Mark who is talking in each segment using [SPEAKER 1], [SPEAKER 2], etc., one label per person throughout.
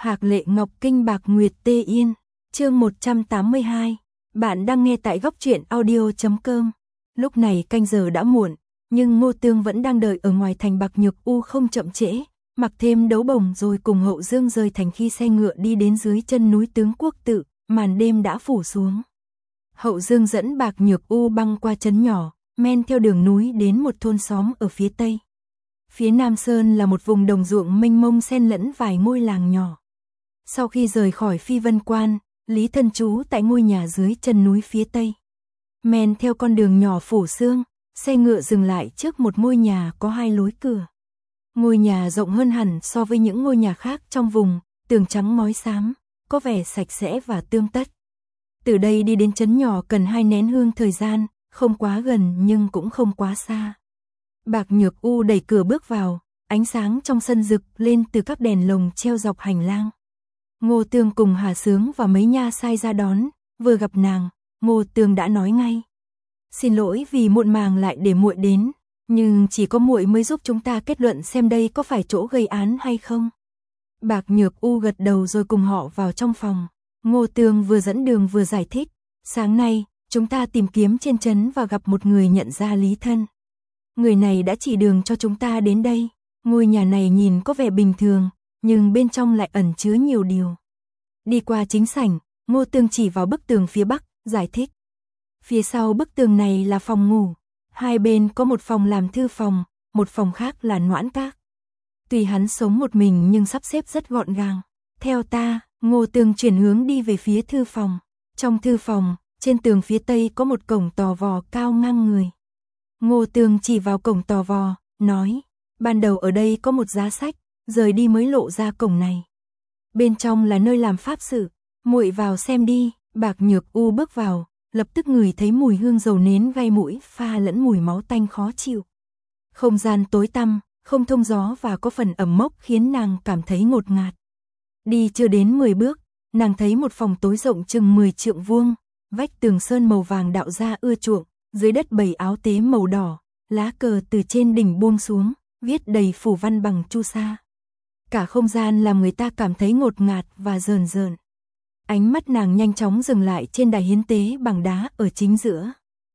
[SPEAKER 1] Hạc Lệ Ngọc Kinh Bạc Nguyệt Tê Yên, chương 182. Bạn đang nghe tại góc truyện audio.com. Lúc này canh giờ đã muộn, nhưng Ngô Tương vẫn đang đợi ở ngoài thành Bạc Nhược U không chậm trễ, mặc thêm đấu bồng rồi cùng Hậu Dương rời thành. Khi xe ngựa đi đến dưới chân núi Tướng Quốc Tự, màn đêm đã phủ xuống. Hậu Dương dẫn Bạc Nhược U băng qua trấn nhỏ, men theo đường núi đến một thôn xóm ở phía tây. Phía Nam Sơn là một vùng đồng ruộng mênh mông xen lẫn vài ngôi làng nhỏ. Sau khi rời khỏi Phi Vân Quan, Lý Thân trú tại ngôi nhà dưới chân núi phía tây. Men theo con đường nhỏ phủ sương, xe ngựa dừng lại trước một ngôi nhà có hai lối cửa. Ngôi nhà rộng hơn hẳn so với những ngôi nhà khác trong vùng, tường trắng ngói xám, có vẻ sạch sẽ và tươm tất. Từ đây đi đến trấn nhỏ cần 2 nén hương thời gian, không quá gần nhưng cũng không quá xa. Bạc Nhược U đẩy cửa bước vào, ánh sáng trong sân rực lên từ các đèn lồng treo dọc hành lang. Ngô Tương cùng Hà Sướng và mấy nha sai ra đón, vừa gặp nàng, Ngô Tương đã nói ngay: "Xin lỗi vì muộn màng lại để muội đến, nhưng chỉ có muội mới giúp chúng ta kết luận xem đây có phải chỗ gây án hay không." Bạc Nhược U gật đầu rồi cùng họ vào trong phòng. Ngô Tương vừa dẫn đường vừa giải thích: "Sáng nay, chúng ta tìm kiếm trên trấn và gặp một người nhận ra Lý Thân. Người này đã chỉ đường cho chúng ta đến đây. Ngôi nhà này nhìn có vẻ bình thường, nhưng bên trong lại ẩn chứa nhiều điều." Đi qua chính sảnh, Ngô Tương chỉ vào bức tường phía bắc, giải thích: "Phía sau bức tường này là phòng ngủ, hai bên có một phòng làm thư phòng, một phòng khác là noãn các. Tuy hắn sống một mình nhưng sắp xếp rất gọn gàng. Theo ta." Ngô Tương chuyển hướng đi về phía thư phòng. Trong thư phòng, trên tường phía tây có một cổng tò vò cao ngang người. Ngô Tương chỉ vào cổng tò vò, nói: "Ban đầu ở đây có một giá sách, rời đi mới lộ ra cổng này. Bên trong là nơi làm pháp sự, muội vào xem đi." Bạc Nhược U bước vào, lập tức ngửi thấy mùi hương dầu nến gai mũi pha lẫn mùi máu tanh khó chịu. Không gian tối tăm, không thông gió và có phần ẩm mốc khiến nàng cảm thấy ngột ngạt. Đi chưa đến 10 bước, nàng thấy một phòng tối rộng chừng 10 trượng vuông, vách tường sơn màu vàng đạo ra ưa chuộng, dưới đất bày áo tế màu đỏ, lá cờ từ trên đỉnh buông xuống, viết đầy phù văn bằng chu sa. Cả không gian làm người ta cảm thấy ngột ngạt và rờn rợn. Ánh mắt nàng nhanh chóng dừng lại trên đài hiến tế bằng đá ở chính giữa.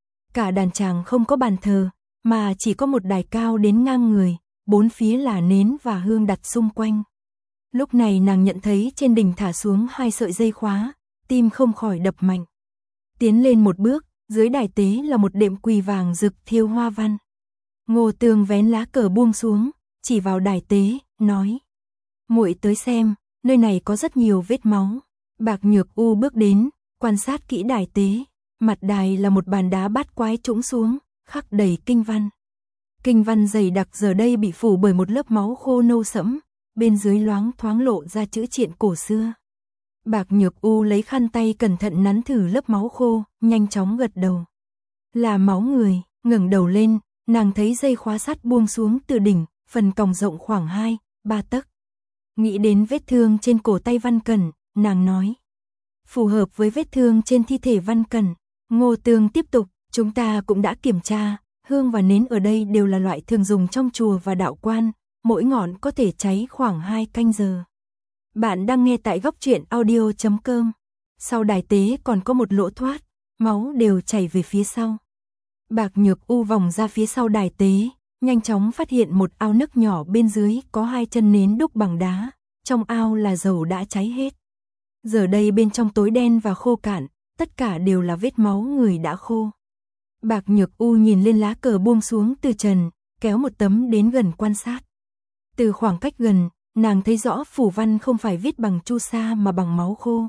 [SPEAKER 1] Cả đàn tràng không có bàn thờ, mà chỉ có một đài cao đến ngang người, bốn phía là nến và hương đặt xung quanh. Lúc này nàng nhận thấy trên đỉnh thả xuống 2 sợi dây khóa, tim không khỏi đập mạnh. Tiến lên một bước, dưới đài tế là một đệm quỳ vàng rực thêu hoa văn. Ngô Tương vén lá cờ buông xuống, chỉ vào đài tế, nói: "Muội tới xem, nơi này có rất nhiều vết máu." Bạc Nhược U bước đến, quan sát kỹ đài tế. Mặt đài là một bàn đá bát quái trũng xuống, khắc đầy kinh văn. Kinh văn dày đặc giờ đây bị phủ bởi một lớp máu khô nâu sẫm, bên dưới loáng thoáng lộ ra chữ triện cổ xưa. Bạc Nhược U lấy khăn tay cẩn thận nắn thử lớp máu khô, nhanh chóng gật đầu. Là máu người. Ngẩng đầu lên, nàng thấy dây khóa sắt buông xuống từ đỉnh, phần còng rộng khoảng 2-3 tấc. Nghĩ đến vết thương trên cổ tay Văn Cẩn, nàng nói: "Phù hợp với vết thương trên thi thể Văn Cẩn." Ngô Tương tiếp tục: "Chúng ta cũng đã kiểm tra, hương và nến ở đây đều là loại thường dùng trong chùa và đạo quan, mỗi ngọn có thể cháy khoảng 2 canh giờ." Bạn đang nghe tại góc truyện audio.com. Sau đài tế còn có một lỗ thoát, máu đều chảy về phía sau. Bạc Nhược U vòng ra phía sau đài tế, nhanh chóng phát hiện một ao nước nhỏ bên dưới có 2 chân nến đúc bằng đá, trong ao là dầu đã cháy hết. Giờ đây bên trong tối đen và khô cạn, tất cả đều là vết máu người đã khô. Bạc Nhược U nhìn lên lá cờ buông xuống từ trần, kéo một tấm đến gần quan sát. Từ khoảng cách gần, nàng thấy rõ phù văn không phải viết bằng chu sa mà bằng máu khô.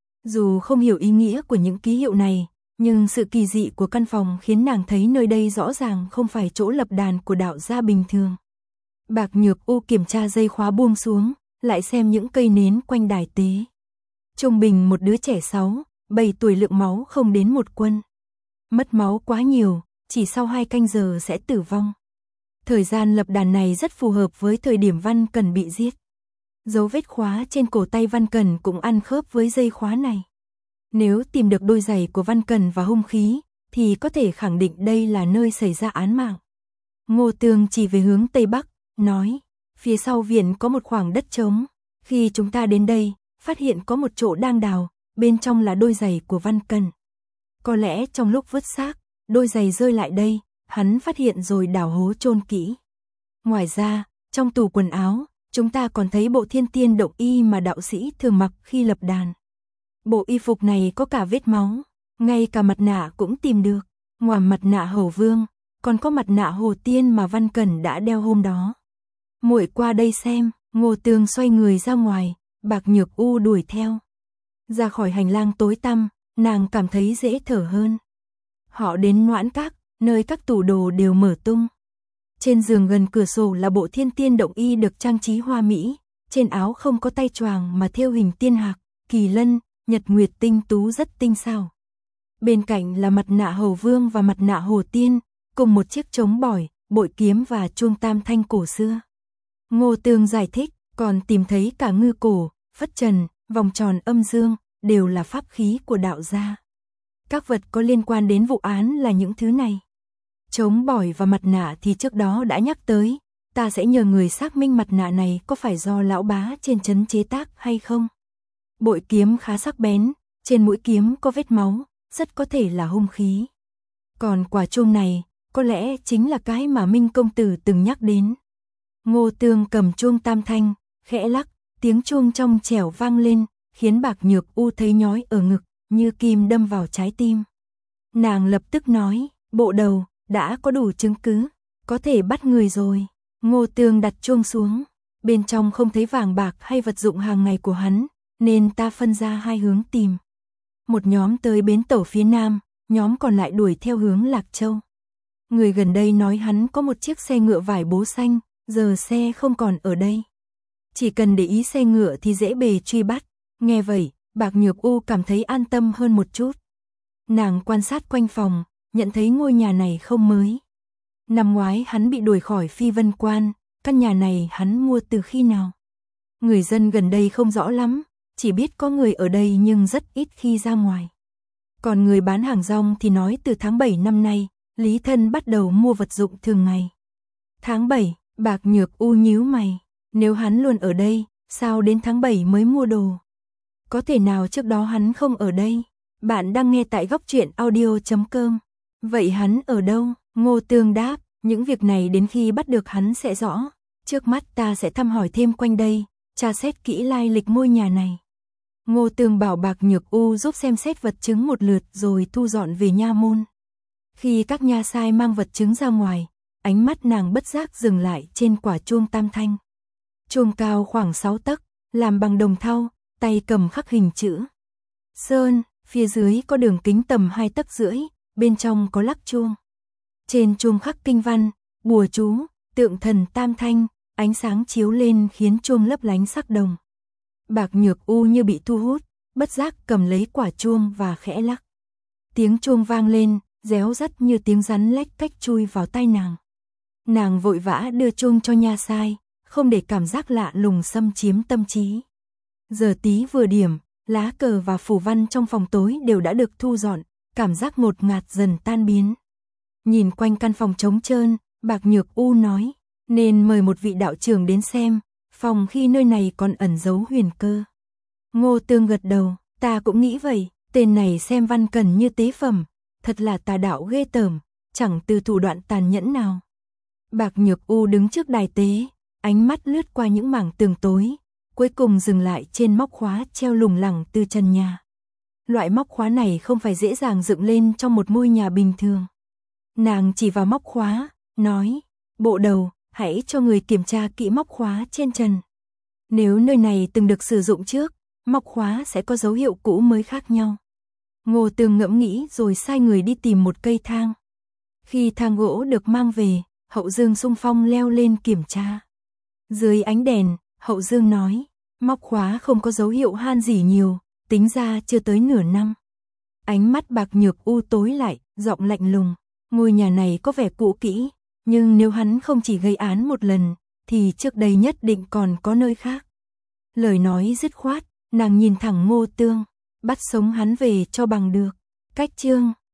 [SPEAKER 1] Dù không hiểu ý nghĩa của những ký hiệu này, nhưng sự kỳ dị của căn phòng khiến nàng thấy nơi đây rõ ràng không phải chỗ lập đàn của đạo gia bình thường. Bạc Nhược U kiểm tra dây khóa buông xuống, lại xem những cây nến quanh đài tế. Trung bình một đứa trẻ 6-7 tuổi lượng máu không đến 1 quân. Mất máu quá nhiều, chỉ sau 2 canh giờ sẽ tử vong. Thời gian lập đàn này rất phù hợp với thời điểm Văn Cẩn bị giết. Dấu vết khóa trên cổ tay Văn Cẩn cũng ăn khớp với dây khóa này. Nếu tìm được đôi giày của Văn Cẩn và hung khí, thì có thể khẳng định đây là nơi xảy ra án mạng." Ngô Tương chỉ về hướng tây bắc, nói: "Phía sau viện có một khoảng đất trống, Khi chúng ta đến đây, phát hiện có một chỗ đang đào, bên trong là đôi giày của Văn Cần. Có lẽ trong lúc vứt xác, đôi giày rơi lại đây, hắn phát hiện rồi đào hố chôn kỹ. Ngoài ra, trong tủ quần áo, chúng ta còn thấy bộ Thiên Tiên Động Y mà đạo sĩ thường mặc khi lập đàn. Bộ y phục này có cả vết máu, ngay cả mặt nạ cũng tìm được. Ngoài mặt nạ Hầu Vương, còn có mặt nạ Hồ Tiên mà Văn Cẩn đã đeo hôm đó. Muội qua đây xem. Ngô Tường xoay người ra ngoài, Bạc Nhược U đuổi theo. Ra khỏi hành lang tối tăm, nàng cảm thấy dễ thở hơn. Họ đến Noãn Các, nơi các tủ đồ đều mở tung. Trên giường gần cửa sổ là bộ Thiên Tiên Động Y được trang trí hoa mỹ, trên áo không có tay choàng mà thêu hình tiên hạc, kỳ lân, nhật nguyệt tinh tú rất tinh xảo. Bên cạnh là mặt nạ Hầu Vương và mặt nạ Hồ Tiên, cùng một chiếc trống bỏi, bội kiếm và chuông tam thanh cổ xưa. Ngô Tường giải thích, còn tìm thấy cả ngư cổ, phất trần, vòng tròn âm dương, đều là pháp khí của đạo gia. Các vật có liên quan đến vụ án là những thứ này. Trống bỏi và mặt nạ thì trước đó đã nhắc tới, ta sẽ nhờ người xác minh mặt nạ này có phải do lão bá trên trấn chế tác hay không. Bội kiếm khá sắc bén, trên mũi kiếm có vết máu, rất có thể là hung khí. Còn quả chuông này, có lẽ chính là cái mà Minh công tử từng nhắc đến. Ngô Tường cầm chuông tam thanh, khẽ lắc, tiếng chuông trong trẻo vang lên, khiến Bạc Nhược U thấy nhói ở ngực, như kim đâm vào trái tim. Nàng lập tức nói, bộ đầu, đã có đủ chứng cứ, có thể bắt người rồi. Ngô Tường đặt chuông xuống, bên trong không thấy vàng bạc hay vật dụng hàng ngày của hắn, nên ta phân ra hai hướng tìm. Một nhóm tới bến tàu phía nam, nhóm còn lại đuổi theo hướng Lạc Châu. Người gần đây nói hắn có một chiếc xe ngựa vải bố xanh, giờ xe không còn ở đây. Chỉ cần để ý xe ngựa thì dễ bề truy bắt. Nghe vậy, Bạc Nhược U cảm thấy an tâm hơn một chút. Nàng quan sát quanh phòng, nhận thấy ngôi nhà này không mới. Năm ngoái hắn bị đuổi khỏi Phi Vân Quan, căn nhà này hắn mua từ khi nào? Người dân gần đây không rõ lắm, chỉ biết có người ở đây nhưng rất ít khi ra ngoài. Còn người bán hàng rong thì nói từ tháng 7 năm nay, Lý Thân bắt đầu mua vật dụng thường ngày. Tháng 7, Bạc Nhược U nhíu mày, nếu hắn luôn ở đây, sao đến tháng 7 mới mua đồ? Có thể nào trước đó hắn không ở đây? Bạn đang nghe tại góc truyện audio.com. Vậy hắn ở đâu? Ngô Tường đáp, những việc này đến khi bắt được hắn sẽ rõ. Trước mắt ta sẽ thăm hỏi thêm quanh đây, tra xét kỹ lai lịch ngôi nhà này. Ngô Tường bảo Bạc Nhược U giúp xem xét vật chứng một lượt rồi thu dọn về nha môn. Khi các nha sai mang vật chứng ra ngoài, ánh mắt nàng bất giác dừng lại trên quả chuông tam thanh. Chuông cao khoảng 6 tấc, làm bằng đồng thau, tay cầm khắc hình chữ Sơn, phía dưới có đường kính tầm 2 tấc rưỡi, bên trong có lắc chuông. Trên chuông khắc kinh văn, bùa chú, tượng thần tam thanh, ánh sáng chiếu lên khiến chuông lấp lánh sắc đồng. Bạc Nhược U như bị thu hút, bất giác cầm lấy quả chuông và khẽ lắc. Tiếng chuông vang lên, réo rắt như tiếng rắn lách cách chui vào tai nàng. Nàng vội vã đưa chuông cho nha sai, không để cảm giác lạ lùng xâm chiếm tâm trí. Giờ tí vừa điểm, lá cờ và phù văn trong phòng tối đều đã được thu dọn, cảm giác ngột ngạt dần tan biến. Nhìn quanh căn phòng trống trơn, Bạc Nhược U nói, nên mời một vị đạo trưởng đến xem, phòng khi nơi này còn ẩn giấu huyền cơ. Ngô Tường gật đầu, ta cũng nghĩ vậy, tên này xem văn cần như tế phẩm, thật là tà đạo ghê tởm, chẳng từ thủ đoạn tàn nhẫn nào. Bạc Nhược U đứng trước đài tế, ánh mắt lướt qua những mảng tường tối, cuối cùng dừng lại trên móc khóa treo lủng lẳng từ trần nhà. Loại móc khóa này không phải dễ dàng dựng lên trong một ngôi nhà bình thường. Nàng chỉ vào móc khóa, nói, bộ đầu, hãy cho người kiểm tra kỹ móc khóa trên trần. Nếu nơi này từng được sử dụng trước, móc khóa sẽ có dấu hiệu cũ mới khác nhau. Ngô Tường ngẫm nghĩ rồi sai người đi tìm một cây thang. Khi thang gỗ được mang về, Hậu Dương xung phong leo lên kiểm tra. Dưới ánh đèn, Hậu Dương nói, móc khóa không có dấu hiệu han rỉ nhiều, tính ra chưa tới nửa năm. Ánh mắt Bạc Nhược U tối lại, giọng lạnh lùng, ngôi nhà này có vẻ cũ kỹ, nhưng nếu hắn không chỉ gây án một lần, thì trước đây nhất định còn có nơi khác. Lời nói dứt khoát, nàng nhìn thẳng Ngô Tường, bắt sống hắn về cho bằng được. Cách chương